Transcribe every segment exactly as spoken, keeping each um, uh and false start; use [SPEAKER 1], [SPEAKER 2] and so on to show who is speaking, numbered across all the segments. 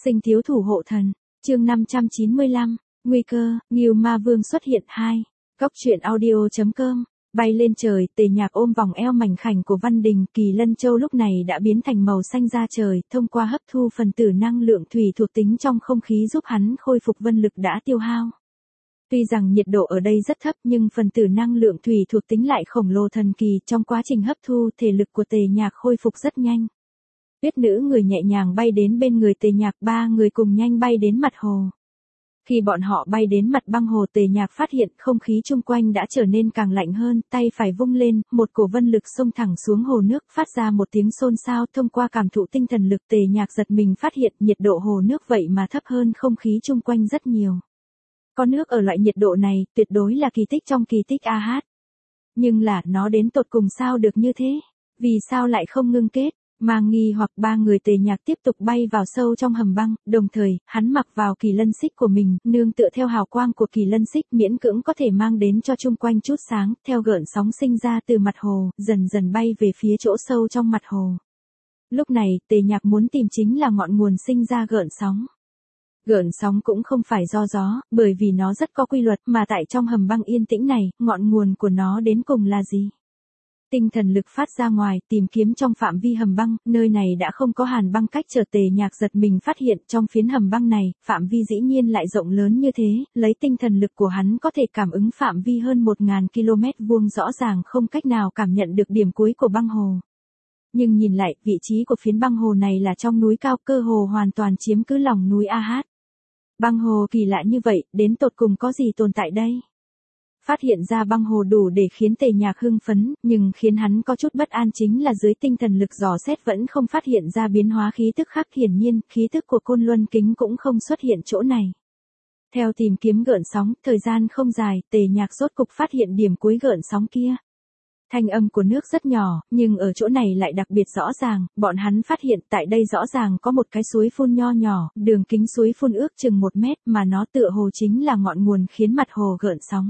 [SPEAKER 1] Sinh thiếu thủ hộ thần, chương năm trăm chín mươi lăm, nguy cơ, Ngưu Ma Vương xuất hiện hai. Góc truyện audio.com, bay lên trời, Tề Nhạc ôm vòng eo mảnh khảnh của Văn Đình, Kỳ Lân Châu lúc này đã biến thành màu xanh da trời, thông qua hấp thu phần tử năng lượng thủy thuộc tính trong không khí giúp hắn khôi phục vân lực đã tiêu hao. Tuy rằng nhiệt độ ở đây rất thấp nhưng phần tử năng lượng thủy thuộc tính lại khổng lồ thần kỳ, trong quá trình hấp thu thể lực của Tề Nhạc khôi phục rất nhanh. Tuyết nữ người nhẹ nhàng bay đến bên người Tề Nhạc, ba người cùng nhanh bay đến mặt hồ. Khi bọn họ bay đến mặt băng hồ, Tề Nhạc phát hiện không khí chung quanh đã trở nên càng lạnh hơn, tay phải vung lên, một cổ vân lực xông thẳng xuống hồ nước, phát ra một tiếng xôn xao. Thông qua cảm thụ tinh thần lực, Tề Nhạc giật mình phát hiện nhiệt độ hồ nước vậy mà thấp hơn không khí chung quanh rất nhiều. Có nước ở loại nhiệt độ này, tuyệt đối là kỳ tích trong kỳ tích a hát. Nhưng là, nó đến tột cùng sao được như thế? Vì sao lại không ngưng kết? Mang nghi hoặc ba người Tề Nhạc tiếp tục bay vào sâu trong hầm băng, đồng thời, hắn mặc vào kỳ lân xích của mình, nương tựa theo hào quang của kỳ lân xích miễn cưỡng có thể mang đến cho chung quanh chút sáng, theo gợn sóng sinh ra từ mặt hồ, dần dần bay về phía chỗ sâu trong mặt hồ. Lúc này, Tề Nhạc muốn tìm chính là ngọn nguồn sinh ra gợn sóng. Gợn sóng cũng không phải do gió, bởi vì nó rất có quy luật, mà tại trong hầm băng yên tĩnh này, ngọn nguồn của nó đến cùng là gì? Tinh thần lực phát ra ngoài, tìm kiếm trong phạm vi hầm băng, nơi này đã không có hàn băng cách trở. Tề Nhạc giật mình phát hiện trong phiến hầm băng này, phạm vi dĩ nhiên lại rộng lớn như thế, lấy tinh thần lực của hắn có thể cảm ứng phạm vi hơn một nghìn ki lô mét vuông, rõ ràng không cách nào cảm nhận được điểm cuối của băng hồ. Nhưng nhìn lại, vị trí của phiến băng hồ này là trong núi cao, cơ hồ hoàn toàn chiếm cứ lòng núi a hát. Băng hồ kỳ lạ như vậy, đến tột cùng có gì tồn tại đây? Phát hiện ra băng hồ đủ để khiến Tề Nhạc hưng phấn, nhưng khiến hắn có chút bất an chính là dưới tinh thần lực dò xét vẫn không phát hiện ra biến hóa khí tức khác, hiển nhiên, khí tức của Côn Luân Kính cũng không xuất hiện chỗ này. Theo tìm kiếm gợn sóng, thời gian không dài, Tề Nhạc rốt cục phát hiện điểm cuối gợn sóng kia. Thanh âm của nước rất nhỏ, nhưng ở chỗ này lại đặc biệt rõ ràng, bọn hắn phát hiện tại đây rõ ràng có một cái suối phun nho nhỏ, đường kính suối phun ước chừng một mét, mà nó tựa hồ chính là ngọn nguồn khiến mặt hồ gợn sóng.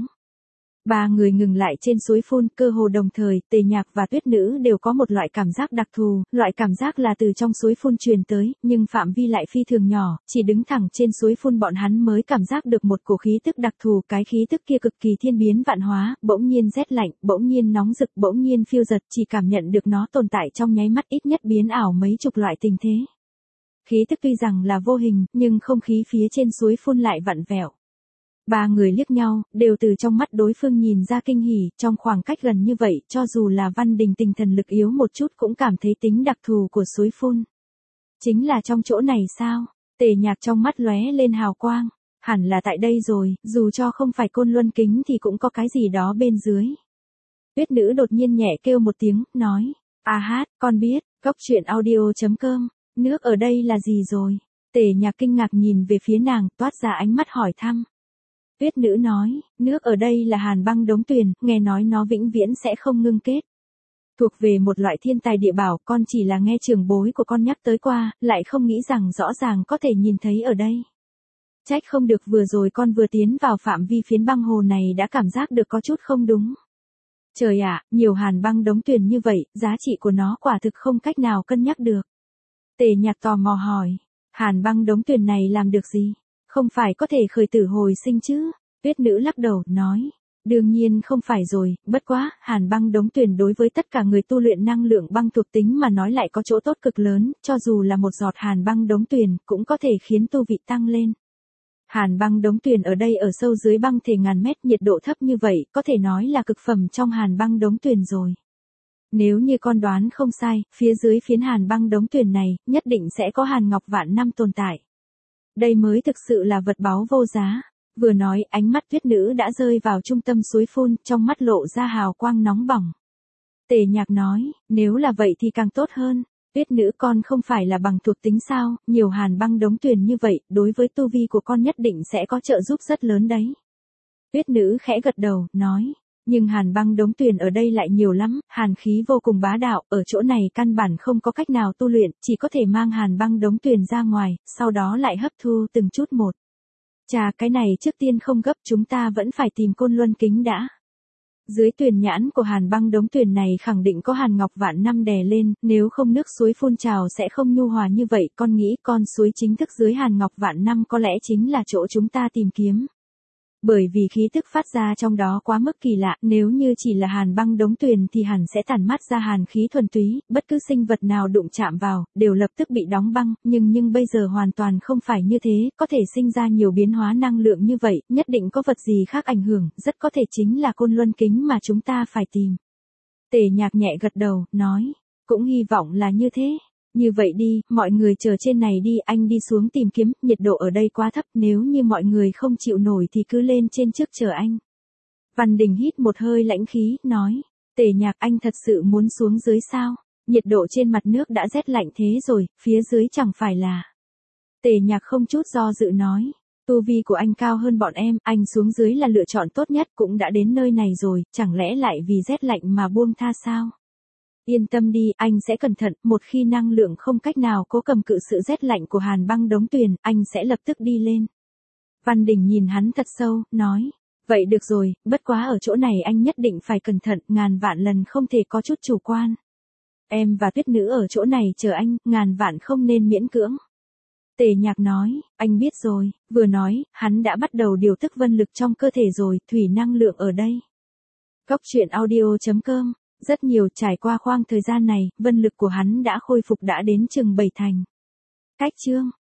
[SPEAKER 1] Ba người ngừng lại trên suối phun, cơ hồ đồng thời, Tề Nhạc và Tuyết nữ đều có một loại cảm giác đặc thù, loại cảm giác là từ trong suối phun truyền tới, nhưng phạm vi lại phi thường nhỏ, chỉ đứng thẳng trên suối phun bọn hắn mới cảm giác được một cổ khí tức đặc thù, cái khí tức kia cực kỳ thiên biến vạn hóa, bỗng nhiên rét lạnh, bỗng nhiên nóng rực, bỗng nhiên phiêu giật, chỉ cảm nhận được nó tồn tại trong nháy mắt ít nhất biến ảo mấy chục loại tình thế. Khí tức tuy rằng là vô hình, nhưng không khí phía trên suối phun lại vặn vẹo. Ba người liếc nhau, đều từ trong mắt đối phương nhìn ra kinh hỉ, trong khoảng cách gần như vậy, cho dù là Văn Đình tinh thần lực yếu một chút cũng cảm thấy tính đặc thù của suối phun. Chính là trong chỗ này sao? Tề Nhạc trong mắt lóe lên hào quang, hẳn là tại đây rồi, dù cho không phải Côn Luân Kính thì cũng có cái gì đó bên dưới. Tuyết nữ đột nhiên nhẹ kêu một tiếng, nói, a hát, con biết, góc truyện audio.com, nước ở đây là gì rồi? Tề Nhạc kinh ngạc nhìn về phía nàng, toát ra ánh mắt hỏi thăm. Tuyết nữ nói, nước ở đây là hàn băng đống tuyền, nghe nói nó vĩnh viễn sẽ không ngưng kết. Thuộc về một loại thiên tài địa bảo, con chỉ là nghe trưởng bối của con nhắc tới qua, lại không nghĩ rằng rõ ràng có thể nhìn thấy ở đây. Trách không được vừa rồi con vừa tiến vào phạm vi phiến băng hồ này đã cảm giác được có chút không đúng. Trời ạ, nhiều hàn băng đống tuyền như vậy, giá trị của nó quả thực không cách nào cân nhắc được. Tề Nhạc tò mò hỏi, hàn băng đống tuyền này làm được gì? Không phải có thể khởi tử hồi sinh chứ? Tuyết nữ lắc đầu, nói. Đương nhiên không phải rồi, bất quá, hàn băng đống tuyền đối với tất cả người tu luyện năng lượng băng thuộc tính mà nói lại có chỗ tốt cực lớn, cho dù là một giọt hàn băng đống tuyền, cũng có thể khiến tu vị tăng lên. Hàn băng đống tuyền ở đây ở sâu dưới băng thể ngàn mét, nhiệt độ thấp như vậy, có thể nói là cực phẩm trong hàn băng đống tuyền rồi. Nếu như con đoán không sai, phía dưới phiến hàn băng đống tuyền này, nhất định sẽ có hàn ngọc vạn năm tồn tại. Đây mới thực sự là vật báu vô giá. Vừa nói, ánh mắt Tuyết nữ đã rơi vào trung tâm suối phun, trong mắt lộ ra hào quang nóng bỏng. Tề Nhạc nói, nếu là vậy thì càng tốt hơn. Tuyết nữ, con không phải là bằng thuộc tính sao, nhiều hàn băng đống tuyền như vậy, đối với tu vi của con nhất định sẽ có trợ giúp rất lớn đấy. Tuyết nữ khẽ gật đầu, nói. Nhưng hàn băng đống tuyền ở đây lại nhiều lắm, hàn khí vô cùng bá đạo, ở chỗ này căn bản không có cách nào tu luyện, chỉ có thể mang hàn băng đống tuyền ra ngoài, sau đó lại hấp thu từng chút một. Chà, cái này trước tiên không gấp, chúng ta vẫn phải tìm Côn Luân Kính đã. Dưới tuyền nhãn của Hàn Băng đống tuyền này khẳng định có Hàn Ngọc vạn năm đè lên, nếu không nước suối phun trào sẽ không nhu hòa như vậy, con nghĩ con suối chính thức dưới Hàn Ngọc vạn năm có lẽ chính là chỗ chúng ta tìm kiếm. Bởi vì khí tức phát ra trong đó quá mức kỳ lạ, nếu như chỉ là Hàn Băng đống tuyền thì hẳn sẽ tản mát ra hàn khí thuần túy, bất cứ sinh vật nào đụng chạm vào, đều lập tức bị đóng băng, nhưng nhưng bây giờ hoàn toàn không phải như thế, có thể sinh ra nhiều biến hóa năng lượng như vậy, nhất định có vật gì khác ảnh hưởng, rất có thể chính là côn luân kính mà chúng ta phải tìm. Tề Nhạc nhẹ gật đầu, nói, cũng hy vọng là như thế. Như vậy đi, mọi người chờ trên này đi, anh đi xuống tìm kiếm, nhiệt độ ở đây quá thấp, nếu như mọi người không chịu nổi thì cứ lên trên trước chờ anh. Văn Đình hít một hơi lãnh khí, nói, Tề Nhạc anh thật sự muốn xuống dưới sao? Nhiệt độ trên mặt nước đã rét lạnh thế rồi, phía dưới chẳng phải là. Tề Nhạc không chút do dự nói, tu vi của anh cao hơn bọn em, anh xuống dưới là lựa chọn tốt nhất, cũng đã đến nơi này rồi, chẳng lẽ lại vì rét lạnh mà buông tha sao? Yên tâm đi, anh sẽ cẩn thận, một khi năng lượng không cách nào cố cầm cự sự rét lạnh của Hàn Băng đống tuyền, anh sẽ lập tức đi lên. Văn Đình nhìn hắn thật sâu, nói, vậy được rồi, bất quá ở chỗ này anh nhất định phải cẩn thận, ngàn vạn lần không thể có chút chủ quan. Em và Tuyết Nữ ở chỗ này chờ anh, ngàn vạn không nên miễn cưỡng. Tề Nhạc nói, anh biết rồi, vừa nói, hắn đã bắt đầu điều tức vân lực trong cơ thể rồi, thủy năng lượng ở đây. Cốc truyện audio chấm com. Rất nhiều, trải qua khoảng thời gian này, vân lực của hắn đã khôi phục đã đến chừng bảy thành. Cách chương